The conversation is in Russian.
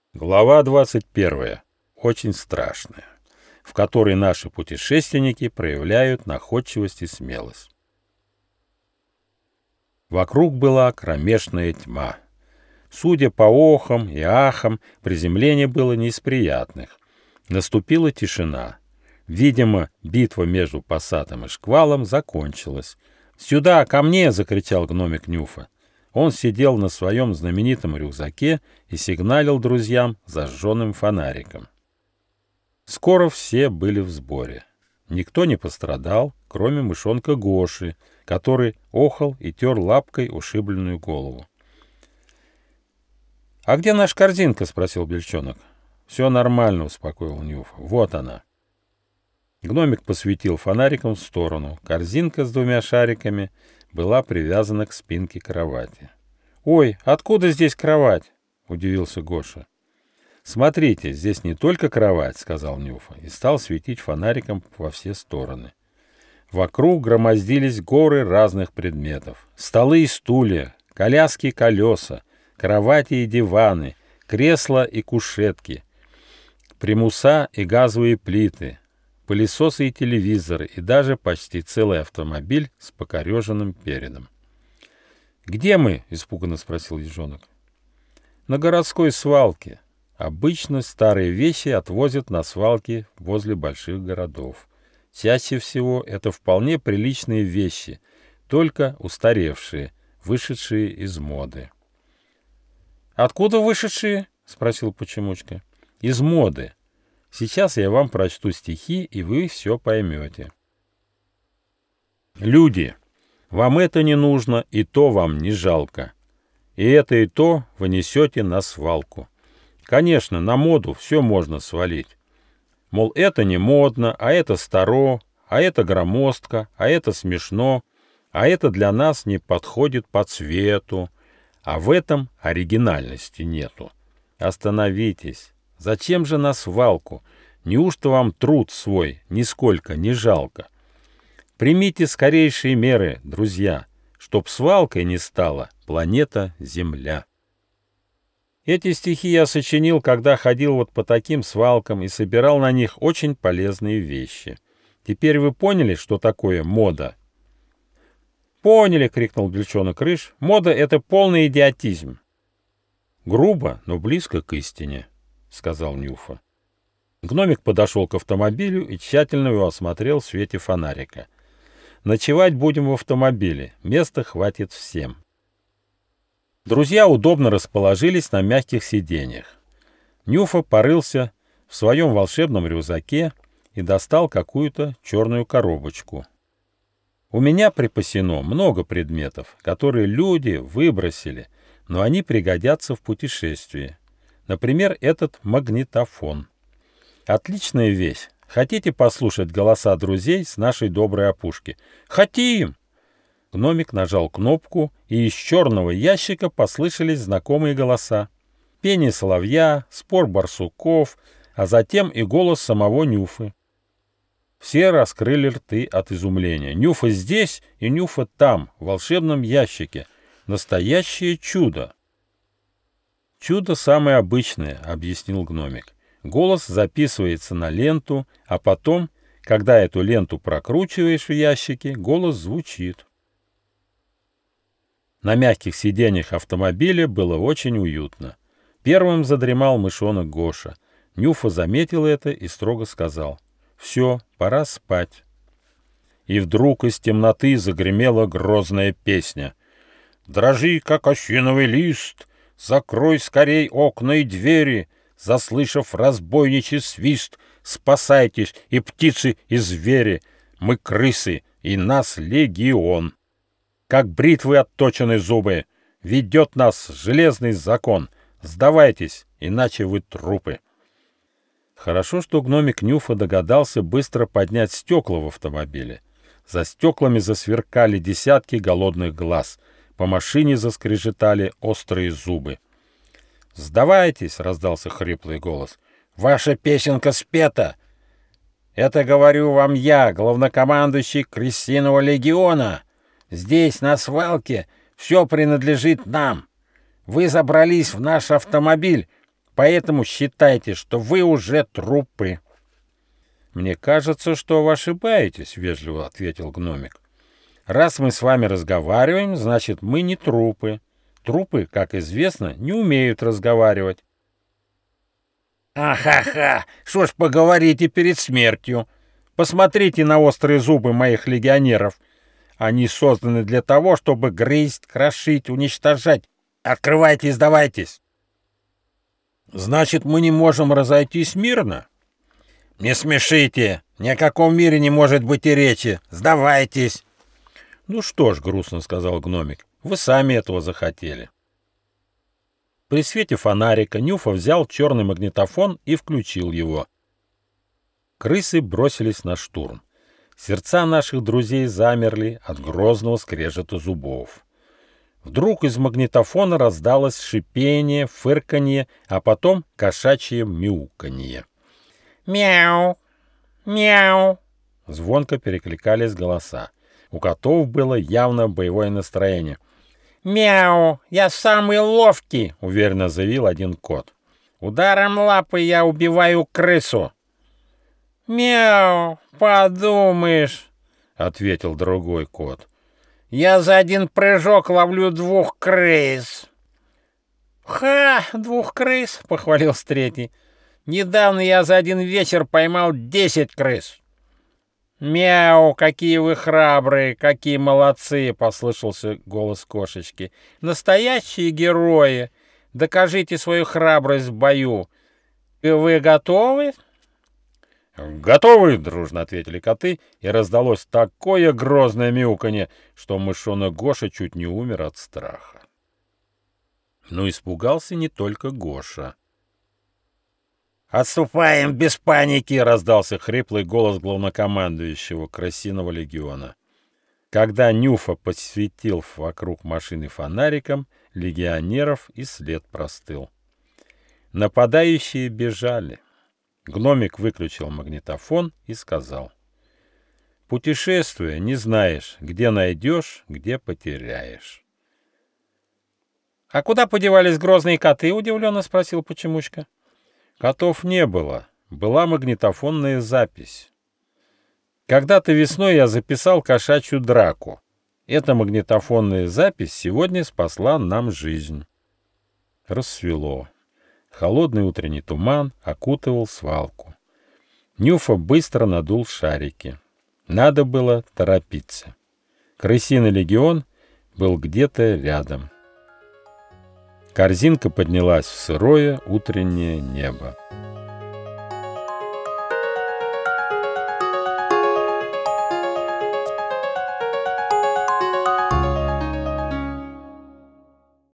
Глава 21. Очень страшная, в которой наши путешественники проявляют находчивость и смелость. Вокруг была кромешная тьма. Судя по охам и ахам, приземление было не из приятных. Наступила тишина. Видимо, битва между Пассатом и Шквалом закончилась. «Сюда, ко мне!» — закричал гномик Нюфа. Он сидел на своем знаменитом рюкзаке и сигналил друзьям зажженным фонариком. Скоро все были в сборе. Никто не пострадал, кроме мышонка Гоши, который охал и тер лапкой ушибленную голову. «А где наша корзинка?» — спросил Бельчонок. «Все нормально», — успокоил Нюфа. «Вот она». Гномик посветил фонариком в сторону. Корзинка с двумя шариками была привязана к спинке кровати. «Ой, откуда здесь кровать?» — удивился Гоша. «Смотрите, здесь не только кровать», — сказал Нюфа, и стал светить фонариком во все стороны. Вокруг громоздились горы разных предметов. Столы и стулья, коляски и колеса, кровати и диваны, кресла и кушетки, примуса и газовые плиты, пылесосы и телевизоры, и даже почти целый автомобиль с покореженным передом. «Где мы?» — испуганно спросил ежонок. «На городской свалке. Обычно старые вещи отвозят на свалки возле больших городов. Чаще всего это вполне приличные вещи, только устаревшие, вышедшие из моды». «Откуда вышедшие?» — спросил Почемучка. «Из моды. Сейчас я вам прочту стихи, и вы все поймете. Люди, вам это не нужно, и то вам не жалко. И то вы несете на свалку. Конечно, на моду все можно свалить. Мол, это не модно, а это старо, а это громоздко, а это смешно, а это для нас не подходит по цвету, а в этом оригинальности нету. Остановитесь. Зачем же на свалку? Неужто вам труд свой нисколько не жалко? Примите скорейшие меры, друзья, чтоб свалкой не стала планета Земля». Эти стихи я сочинил, когда ходил вот по таким свалкам и собирал на них очень полезные вещи. Теперь вы поняли, что такое мода? «Поняли!» — крикнул Бельчонок Рыж. «Мода — это полный идиотизм». «Грубо, но близко к истине», — сказал Нюфа. Гномик подошел к автомобилю и тщательно его осмотрел в свете фонарика. «Ночевать будем в автомобиле, места хватит всем». Друзья удобно расположились на мягких сиденьях. Нюфа порылся в своем волшебном рюкзаке и достал какую-то черную коробочку. «У меня припасено много предметов, которые люди выбросили, но они пригодятся в путешествии. Например, этот магнитофон. Отличная вещь. Хотите послушать голоса друзей с нашей доброй опушки?» «Хотим!» Гномик нажал кнопку, и из черного ящика послышались знакомые голоса. Пение соловья, спор барсуков, а затем и голос самого Нюфы. Все раскрыли рты от изумления. Нюфа здесь и Нюфа там, в волшебном ящике. Настоящее чудо. «Чудо самое обычное», — объяснил гномик. «Голос записывается на ленту, а потом, когда эту ленту прокручиваешь в ящике, голос звучит». На мягких сиденьях автомобиля было очень уютно. Первым задремал мышонок Гоша. Нюфа заметил это и строго сказал: «Все, пора спать». И вдруг из темноты загремела грозная песня. «Дрожи, как осиновый лист, закрой скорей окна и двери, заслышав разбойничий свист, спасайтесь, и птицы, и звери, мы крысы, и нас легион. Как бритвы отточены зубы, ведет нас железный закон. Сдавайтесь, иначе вы трупы». Хорошо, что гномик Нюфа догадался быстро поднять стекла в автомобиле. За стеклами засверкали десятки голодных глаз. По машине заскрежетали острые зубы. «Сдавайтесь!» — раздался хриплый голос. «Ваша песенка спета! Это говорю вам я, главнокомандующий Крысиного легиона! Здесь, на свалке, все принадлежит нам. Вы забрались в наш автомобиль, поэтому считайте, что вы уже трупы. «Мне кажется, что вы ошибаетесь», — вежливо ответил гномик. «Раз мы с вами разговариваем, значит, мы не трупы. Трупы, как известно, не умеют разговаривать». «Ахаха! Что ж поговорите перед смертью? Посмотрите на острые зубы моих легионеров. Они созданы для того, чтобы грызть, крошить, уничтожать. Открывайте и сдавайтесь». «Значит, мы не можем разойтись мирно?» «Не смешите! Ни о каком мире не может быть и речи. Сдавайтесь!» «Ну что ж», — грустно сказал гномик, — «вы сами этого захотели». При свете фонарика Нюфа взял черный магнитофон и включил его. Крысы бросились на штурм. Сердца наших друзей замерли от грозного скрежета зубов. Вдруг из магнитофона раздалось шипение, фырканье, а потом кошачье мяуканье. «Мяу! Мяу!» Звонко перекликались голоса. У котов было явно боевое настроение. «Мяу! Я самый ловкий!» — уверенно заявил один кот. «Ударом лапы я убиваю крысу!» «Мяу! Подумаешь!» — ответил другой кот. «Я за один прыжок ловлю 2 крыс!» «Ха! 2 крыс!» — похвалился третий. «Недавно я за один вечер поймал 10 крыс!» «Мяу! Какие вы храбрые! Какие молодцы!» — послышался голос кошечки. «Настоящие герои! Докажите свою храбрость в бою! Вы готовы?» «Готовы!» — дружно ответили коты, и раздалось такое грозное мяуканье, что мышонок Гоша чуть не умер от страха. Но испугался не только Гоша. «Отступаем без паники!» — раздался хриплый голос главнокомандующего Крысиного легиона. Когда Нюфа посветил вокруг машины фонариком, легионеров и след простыл. Нападающие бежали. Гномик выключил магнитофон и сказал: «Путешествуя, не знаешь, где найдешь, где потеряешь». «А куда подевались грозные коты?» — удивленно спросил Почемучка. «Котов не было. Была магнитофонная запись. Когда-то весной я записал кошачью драку. Эта магнитофонная запись сегодня спасла нам жизнь». Рассвело. Холодный утренний туман окутывал свалку. Нюфа быстро надул шарики. Надо было торопиться. Крысиный легион был где-то рядом. Корзинка поднялась в сырое утреннее небо.